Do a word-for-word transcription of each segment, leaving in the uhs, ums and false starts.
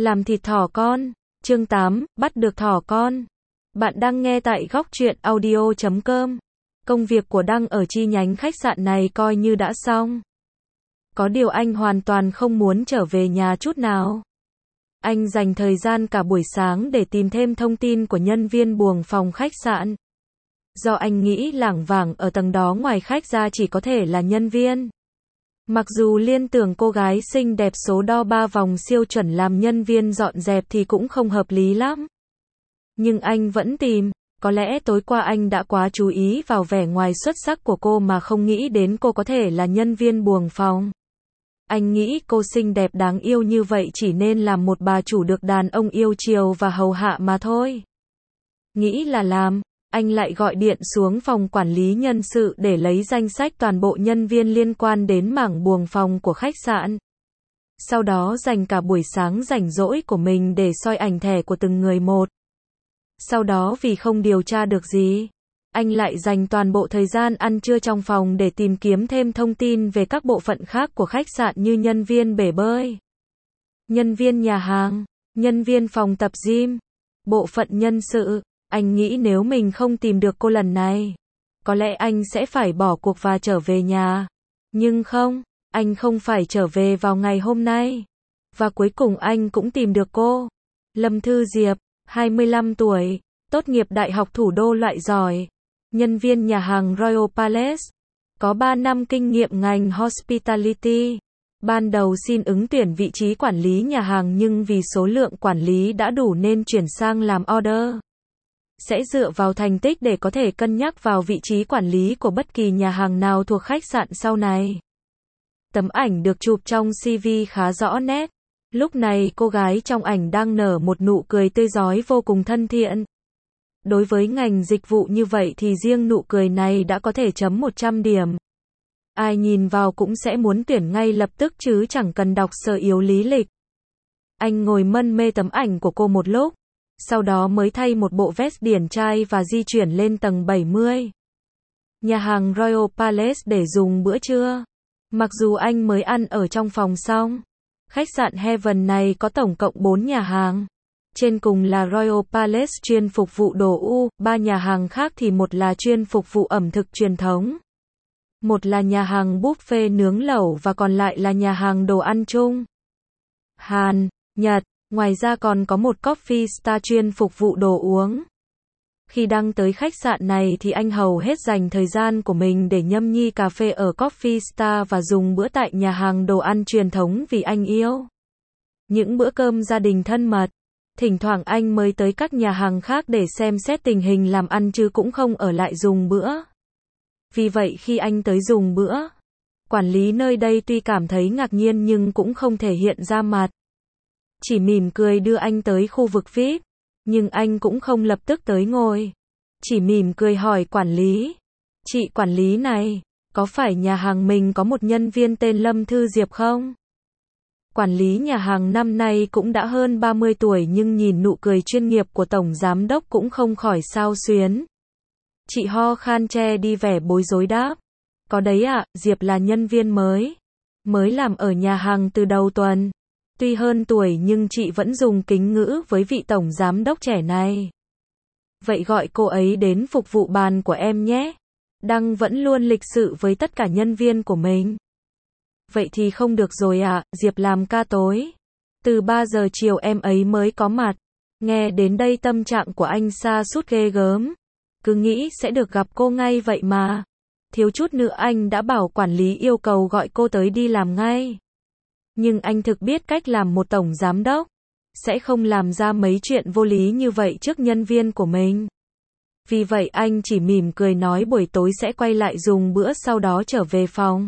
Làm thịt thỏ con. Chương tám, bắt được thỏ con. Bạn đang nghe tại góc truyện audio chấm com. Công việc của Đăng ở chi nhánh khách sạn này coi như đã xong. Có điều anh hoàn toàn không muốn trở về nhà chút nào. Anh dành thời gian cả buổi sáng để tìm thêm thông tin của nhân viên buồng phòng khách sạn. Do anh nghĩ lảng vảng ở tầng đó ngoài khách ra chỉ có thể là nhân viên. Mặc dù liên tưởng cô gái xinh đẹp số đo ba vòng siêu chuẩn làm nhân viên dọn dẹp thì cũng không hợp lý lắm. Nhưng anh vẫn tìm, có lẽ tối qua anh đã quá chú ý vào vẻ ngoài xuất sắc của cô mà không nghĩ đến cô có thể là nhân viên buồng phòng. Anh nghĩ cô xinh đẹp đáng yêu như vậy chỉ nên làm một bà chủ được đàn ông yêu chiều và hầu hạ mà thôi. Nghĩ là làm, anh lại gọi điện xuống phòng quản lý nhân sự để lấy danh sách toàn bộ nhân viên liên quan đến mảng buồng phòng của khách sạn. Sau đó dành cả buổi sáng rảnh rỗi của mình để soi ảnh thẻ của từng người một. Sau đó vì không điều tra được gì, anh lại dành toàn bộ thời gian ăn trưa trong phòng để tìm kiếm thêm thông tin về các bộ phận khác của khách sạn như nhân viên bể bơi, nhân viên nhà hàng, nhân viên phòng tập gym, bộ phận nhân sự. Anh nghĩ nếu mình không tìm được cô lần này, có lẽ anh sẽ phải bỏ cuộc và trở về nhà. Nhưng không, anh không phải trở về vào ngày hôm nay. Và cuối cùng anh cũng tìm được cô. Lâm Thư Diệp, hai mươi lăm tuổi, tốt nghiệp Đại học Thủ đô loại giỏi, nhân viên nhà hàng Royal Palace, có ba năm kinh nghiệm ngành Hospitality. Ban đầu xin ứng tuyển vị trí quản lý nhà hàng nhưng vì số lượng quản lý đã đủ nên chuyển sang làm order. Sẽ dựa vào thành tích để có thể cân nhắc vào vị trí quản lý của bất kỳ nhà hàng nào thuộc khách sạn sau này. Tấm ảnh được chụp trong xê vê khá rõ nét. Lúc này cô gái trong ảnh đang nở một nụ cười tươi rói vô cùng thân thiện. Đối với ngành dịch vụ như vậy thì riêng nụ cười này đã có thể chấm một trăm điểm. Ai nhìn vào cũng sẽ muốn tuyển ngay lập tức chứ chẳng cần đọc sơ yếu lý lịch. Anh ngồi mân mê tấm ảnh của cô một lúc. Sau đó mới thay một bộ vest điển trai và di chuyển lên tầng bảy mươi. Nhà hàng Royal Palace để dùng bữa trưa. Mặc dù anh mới ăn ở trong phòng xong. Khách sạn Heaven này có tổng cộng bốn nhà hàng. Trên cùng là Royal Palace chuyên phục vụ đồ U, ba nhà hàng khác thì một là chuyên phục vụ ẩm thực truyền thống. Một là nhà hàng buffet nướng lẩu và còn lại là nhà hàng đồ ăn chung. Hàn, Nhật. Ngoài ra còn có một coffee star chuyên phục vụ đồ uống. Khi Đăng tới khách sạn này thì anh hầu hết dành thời gian của mình để nhâm nhi cà phê ở coffee star và dùng bữa tại nhà hàng đồ ăn truyền thống vì anh yêu những bữa cơm gia đình thân mật. Thỉnh thoảng anh mới tới các nhà hàng khác để xem xét tình hình làm ăn chứ cũng không ở lại dùng bữa. Vì vậy khi anh tới dùng bữa, quản lý nơi đây tuy cảm thấy ngạc nhiên nhưng cũng không thể hiện ra mặt. Chỉ mỉm cười đưa anh tới khu vực vi ai pi, nhưng anh cũng không lập tức tới ngồi. Chỉ mỉm cười hỏi quản lý. Chị quản lý này, có phải nhà hàng mình có một nhân viên tên Lâm Thư Diệp không? Quản lý nhà hàng năm nay cũng đã hơn ba mươi tuổi nhưng nhìn nụ cười chuyên nghiệp của tổng giám đốc cũng không khỏi xao xuyến. Chị ho khan che đi vẻ bối rối đáp. Có đấy ạ, Diệp là nhân viên mới. Mới làm ở nhà hàng từ đầu tuần. Tuy hơn tuổi nhưng chị vẫn dùng kính ngữ với vị tổng giám đốc trẻ này. Vậy gọi cô ấy đến phục vụ bàn của em nhé. Đăng vẫn luôn lịch sự với tất cả nhân viên của mình. Vậy thì không được rồi ạ, à, Diệp làm ca tối. Từ ba giờ chiều em ấy mới có mặt. Nghe đến đây tâm trạng của anh sa sút ghê gớm. Cứ nghĩ sẽ được gặp cô ngay vậy mà. Thiếu chút nữa anh đã bảo quản lý yêu cầu gọi cô tới đi làm ngay. Nhưng anh thực biết cách làm một tổng giám đốc. Sẽ không làm ra mấy chuyện vô lý như vậy trước nhân viên của mình. Vì vậy anh chỉ mỉm cười nói buổi tối sẽ quay lại dùng bữa sau đó trở về phòng.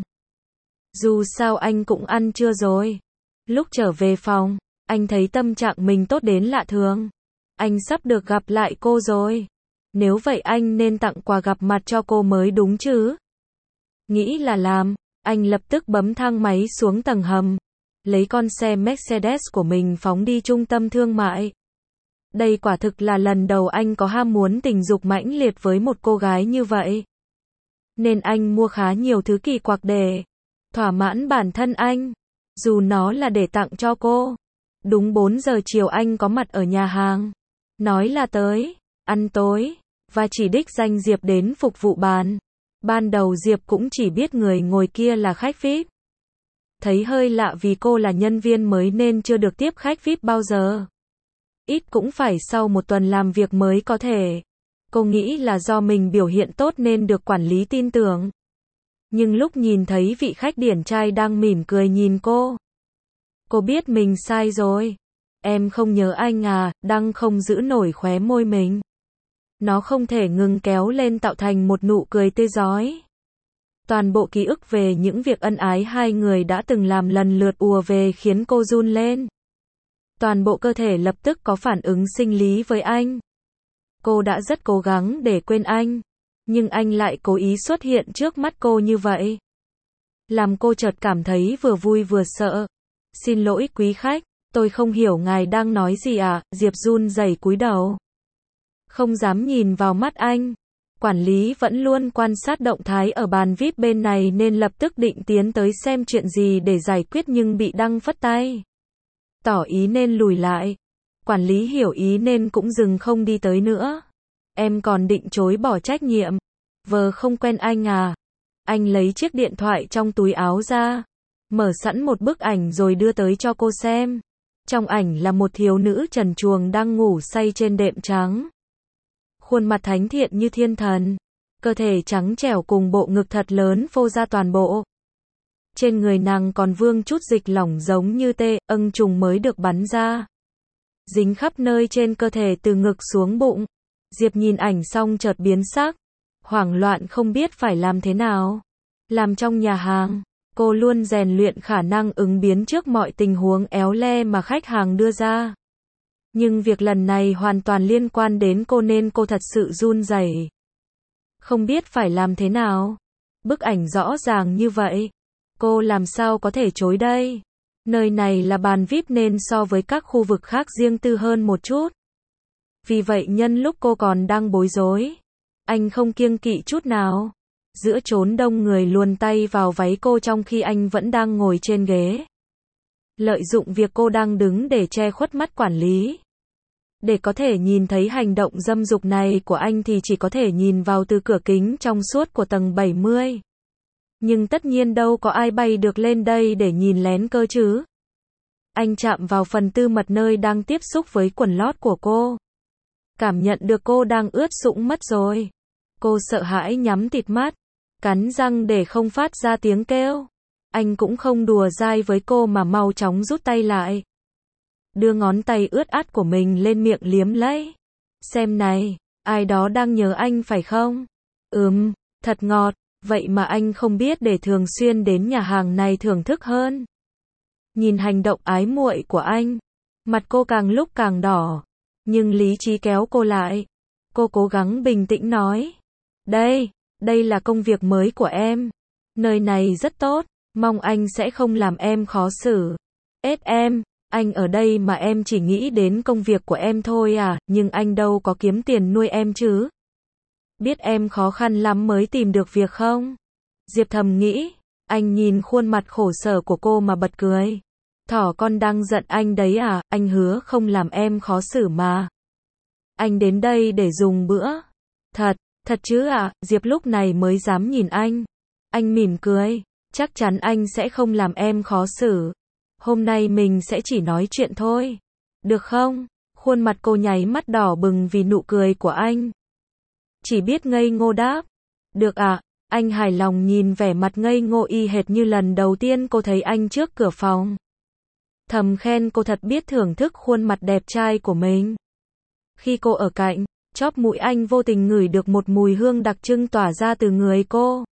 Dù sao anh cũng ăn trưa rồi. Lúc trở về phòng, anh thấy tâm trạng mình tốt đến lạ thường. Anh sắp được gặp lại cô rồi. Nếu vậy anh nên tặng quà gặp mặt cho cô mới đúng chứ. Nghĩ là làm, anh lập tức bấm thang máy xuống tầng hầm. Lấy con xe Mercedes của mình phóng đi trung tâm thương mại. Đây quả thực là lần đầu anh có ham muốn tình dục mãnh liệt với một cô gái như vậy. Nên anh mua khá nhiều thứ kỳ quặc để thỏa mãn bản thân anh. Dù nó là để tặng cho cô. Đúng bốn giờ chiều anh có mặt ở nhà hàng. Nói là tới ăn tối, và chỉ đích danh Diệp đến phục vụ bàn. Ban đầu Diệp cũng chỉ biết người ngồi kia là khách vi ai pi. Thấy hơi lạ vì cô là nhân viên mới nên chưa được tiếp khách vi ai pi bao giờ. Ít cũng phải sau một tuần làm việc mới có thể. Cô nghĩ là do mình biểu hiện tốt nên được quản lý tin tưởng. Nhưng lúc nhìn thấy vị khách điển trai đang mỉm cười nhìn cô, cô biết mình sai rồi. Em không nhớ anh à, Đăng không giữ nổi khóe môi mình. Nó không thể ngừng kéo lên tạo thành một nụ cười tươi rói. Toàn bộ ký ức về những việc ân ái hai người đã từng làm lần lượt ùa về khiến cô run lên. Toàn bộ cơ thể lập tức có phản ứng sinh lý với anh. Cô đã rất cố gắng để quên anh, nhưng anh lại cố ý xuất hiện trước mắt cô như vậy. Làm cô chợt cảm thấy vừa vui vừa sợ. Xin lỗi quý khách, tôi không hiểu ngài đang nói gì ạ, à? Diệp run rẩy cúi đầu. Không dám nhìn vào mắt anh. Quản lý vẫn luôn quan sát động thái ở bàn vi ai pi bên này nên lập tức định tiến tới xem chuyện gì để giải quyết nhưng bị Đăng phất tay. Tỏ ý nên lùi lại. Quản lý hiểu ý nên cũng dừng không đi tới nữa. Em còn định chối bỏ trách nhiệm. Vờ không quen anh à? Anh lấy chiếc điện thoại trong túi áo ra, mở sẵn một bức ảnh rồi đưa tới cho cô xem. Trong ảnh là một thiếu nữ trần truồng đang ngủ say trên đệm trắng. Khuôn mặt thánh thiện như thiên thần, cơ thể trắng trẻo cùng bộ ngực thật lớn phô ra toàn bộ. Trên người nàng còn vương chút dịch lỏng giống như tê âng trùng mới được bắn ra, dính khắp nơi trên cơ thể từ ngực xuống bụng. Diệp nhìn ảnh xong chợt biến sắc, hoảng loạn không biết phải làm thế nào. Làm trong nhà hàng, cô luôn rèn luyện khả năng ứng biến trước mọi tình huống éo le mà khách hàng đưa ra. Nhưng việc lần này hoàn toàn liên quan đến cô nên cô thật sự run rẩy. Không biết phải làm thế nào. Bức ảnh rõ ràng như vậy. Cô làm sao có thể chối đây? Nơi này là bàn vi ai pi nên so với các khu vực khác riêng tư hơn một chút. Vì vậy nhân lúc cô còn đang bối rối, anh không kiêng kỵ chút nào. Giữa chốn đông người luồn tay vào váy cô trong khi anh vẫn đang ngồi trên ghế. Lợi dụng việc cô đang đứng để che khuất mắt quản lý. Để có thể nhìn thấy hành động dâm dục này của anh thì chỉ có thể nhìn vào từ cửa kính trong suốt của tầng bảy mươi. Nhưng tất nhiên đâu có ai bay được lên đây để nhìn lén cơ chứ. Anh chạm vào phần tư mật nơi đang tiếp xúc với quần lót của cô. Cảm nhận được cô đang ướt sũng mất rồi. Cô sợ hãi nhắm tịt mắt, cắn răng để không phát ra tiếng kêu. Anh cũng không đùa dai với cô mà mau chóng rút tay lại. Đưa ngón tay ướt át của mình lên miệng liếm lấy. Xem này, ai đó đang nhớ anh phải không? Ừm, thật ngọt, vậy mà anh không biết để thường xuyên đến nhà hàng này thưởng thức hơn. Nhìn hành động ái muội của anh, mặt cô càng lúc càng đỏ, nhưng lý trí kéo cô lại. Cô cố gắng bình tĩnh nói. Đây, đây là công việc mới của em. Nơi này rất tốt, mong anh sẽ không làm em khó xử. Ết em, anh ở đây mà em chỉ nghĩ đến công việc của em thôi à, nhưng anh đâu có kiếm tiền nuôi em chứ. Biết em khó khăn lắm mới tìm được việc không? Diệp thầm nghĩ. Anh nhìn khuôn mặt khổ sở của cô mà bật cười. Thỏ con đang giận anh đấy à, anh hứa không làm em khó xử mà. Anh đến đây để dùng bữa. Thật, thật chứ ạ, à? Diệp lúc này mới dám nhìn anh. Anh mỉm cười, chắc chắn anh sẽ không làm em khó xử. Hôm nay mình sẽ chỉ nói chuyện thôi. Được không? Khuôn mặt cô nháy mắt đỏ bừng vì nụ cười của anh. Chỉ biết ngây ngô đáp. Được ạ, à? Anh hài lòng nhìn vẻ mặt ngây ngô y hệt như lần đầu tiên cô thấy anh trước cửa phòng. Thầm khen cô thật biết thưởng thức khuôn mặt đẹp trai của mình. Khi cô ở cạnh, chóp mũi anh vô tình ngửi được một mùi hương đặc trưng tỏa ra từ người cô.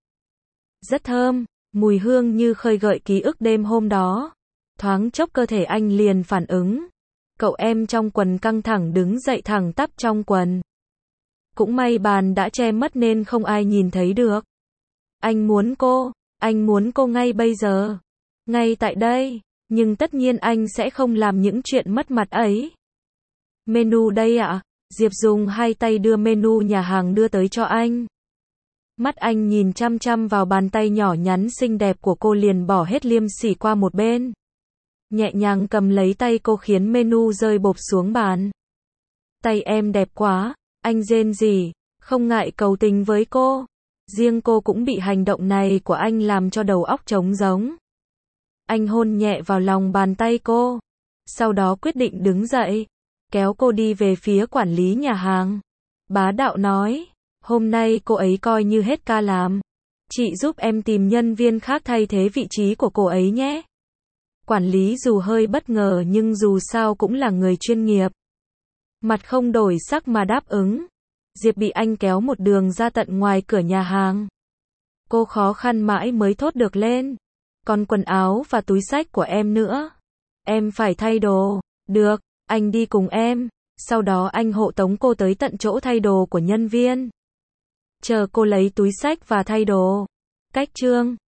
Rất thơm, mùi hương như khơi gợi ký ức đêm hôm đó. Thoáng chốc cơ thể anh liền phản ứng. Cậu em trong quần căng thẳng đứng dậy thẳng tắp trong quần. Cũng may bàn đã che mất nên không ai nhìn thấy được. Anh muốn cô, anh muốn cô ngay bây giờ. Ngay tại đây, nhưng tất nhiên anh sẽ không làm những chuyện mất mặt ấy. Menu đây ạ. À? Diệp dùng hai tay đưa menu nhà hàng đưa tới cho anh. Mắt anh nhìn chăm chăm vào bàn tay nhỏ nhắn xinh đẹp của cô liền bỏ hết liêm sỉ qua một bên. nhẹ nhàng cầm lấy tay cô khiến menu rơi bộp xuống bàn. Tay em đẹp quá, anh rên rỉ, không ngại cầu tình với cô. Riêng cô cũng bị hành động này của anh làm cho đầu óc trống rỗng. Anh hôn nhẹ vào lòng bàn tay cô, sau đó quyết định đứng dậy, kéo cô đi về phía quản lý nhà hàng. Bá đạo nói, hôm nay cô ấy coi như hết ca làm. Chị giúp em tìm nhân viên khác thay thế vị trí của cô ấy nhé. Quản lý dù hơi bất ngờ nhưng dù sao cũng là người chuyên nghiệp. Mặt không đổi sắc mà đáp ứng. Diệp bị anh kéo một đường ra tận ngoài cửa nhà hàng. Cô khó khăn mãi mới thốt được lên. Còn quần áo và túi xách của em nữa. Em phải thay đồ. Được, anh đi cùng em. Sau đó anh hộ tống cô tới tận chỗ thay đồ của nhân viên. Chờ cô lấy túi xách và thay đồ. Cách chương